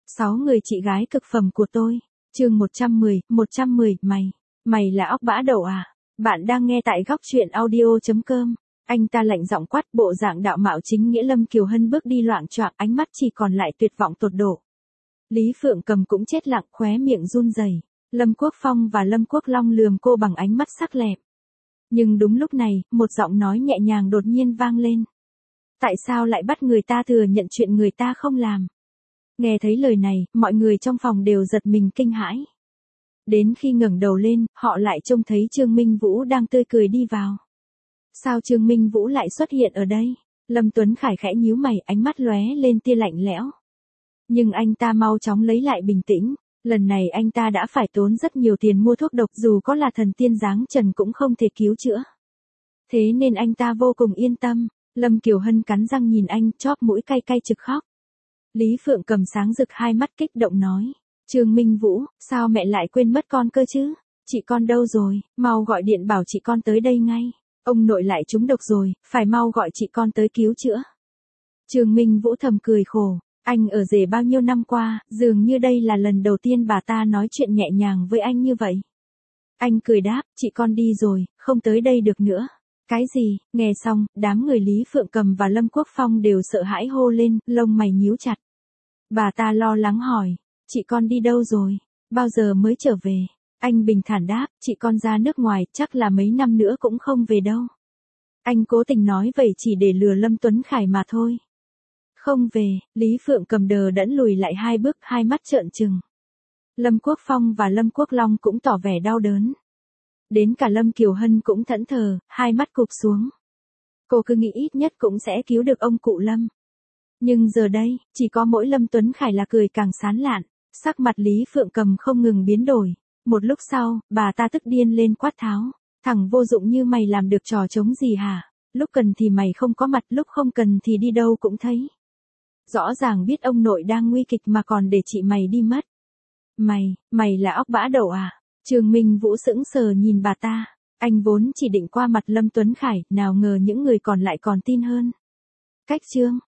6 người chị gái cực phẩm của tôi. Chương 110, mày là óc bã đậu à? Bạn đang nghe tại góc truyện audio.com. Anh ta lạnh giọng quát, bộ dạng đạo mạo chính nghĩa Lâm Kiều Hân bước đi loạng choạng, ánh mắt chỉ còn lại tuyệt vọng tột độ. Lý Phượng Cầm cũng chết lặng, khóe miệng run rẩy. Lâm Quốc Phong và Lâm Quốc Long lườm cô bằng ánh mắt sắc lẹm. Nhưng đúng lúc này, một giọng nói nhẹ nhàng đột nhiên vang lên. Tại sao lại bắt người ta thừa nhận chuyện người ta không làm? Nghe thấy lời này, mọi người trong phòng đều giật mình kinh hãi. Đến khi ngẩng đầu lên, họ lại trông thấy Trương Minh Vũ đang tươi cười đi vào. Sao Trương Minh Vũ lại xuất hiện ở đây? Lâm Tuấn Khải khẽ nhíu mày, ánh mắt lóe lên tia lạnh lẽo. Nhưng anh ta mau chóng lấy lại bình tĩnh. Lần này anh ta đã phải tốn rất nhiều tiền mua thuốc độc, dù có là thần tiên giáng trần cũng không thể cứu chữa. Thế nên anh ta vô cùng yên tâm. Lâm Kiều Hân cắn răng nhìn anh, chóp mũi cay cay trực khóc. Lý Phượng Cầm sáng rực hai mắt kích động nói. Trương Minh Vũ, sao mẹ lại quên mất con cơ chứ? Chị con đâu rồi? Mau gọi điện bảo chị con tới đây ngay. Ông nội lại trúng độc rồi, phải mau gọi chị con tới cứu chữa. Trương Minh Vũ thầm cười khổ. Anh ở rể bao nhiêu năm qua, dường như đây là lần đầu tiên bà ta nói chuyện nhẹ nhàng với anh như vậy. Anh cười đáp, chị con đi rồi, không tới đây được nữa. Cái gì? Nghe xong, đám người Lý Phượng Cầm và Lâm Quốc Phong đều sợ hãi hô lên, lông mày nhíu chặt. Bà ta lo lắng hỏi, chị con đi đâu rồi? Bao giờ mới trở về? Anh bình thản đáp, chị con ra nước ngoài, chắc là mấy năm nữa cũng không về đâu. Anh cố tình nói vậy chỉ để lừa Lâm Tuấn Khải mà thôi. Không về, Lý Phượng Cầm đờ đẫn lùi lại 2 bước, hai mắt trợn trừng. Lâm Quốc Phong và Lâm Quốc Long cũng tỏ vẻ đau đớn. Đến cả Lâm Kiều Hân cũng thẫn thờ, hai mắt cụp xuống. Cô cứ nghĩ ít nhất cũng sẽ cứu được ông cụ Lâm. Nhưng giờ đây, chỉ có mỗi Lâm Tuấn Khải là cười càng sán lạn. Sắc mặt Lý Phượng Cầm không ngừng biến đổi. Một lúc sau, bà ta tức điên lên quát tháo. Thằng vô dụng như mày làm được trò trống gì hả? Lúc cần thì mày không có mặt, lúc không cần thì đi đâu cũng thấy. Rõ ràng biết ông nội đang nguy kịch mà còn để chị mày đi mất. Mày là óc bã đậu à? Trương Minh Vũ sững sờ nhìn bà ta. Anh vốn chỉ định qua mặt Lâm Tuấn Khải, nào ngờ những người còn lại còn tin hơn. Cách Trương,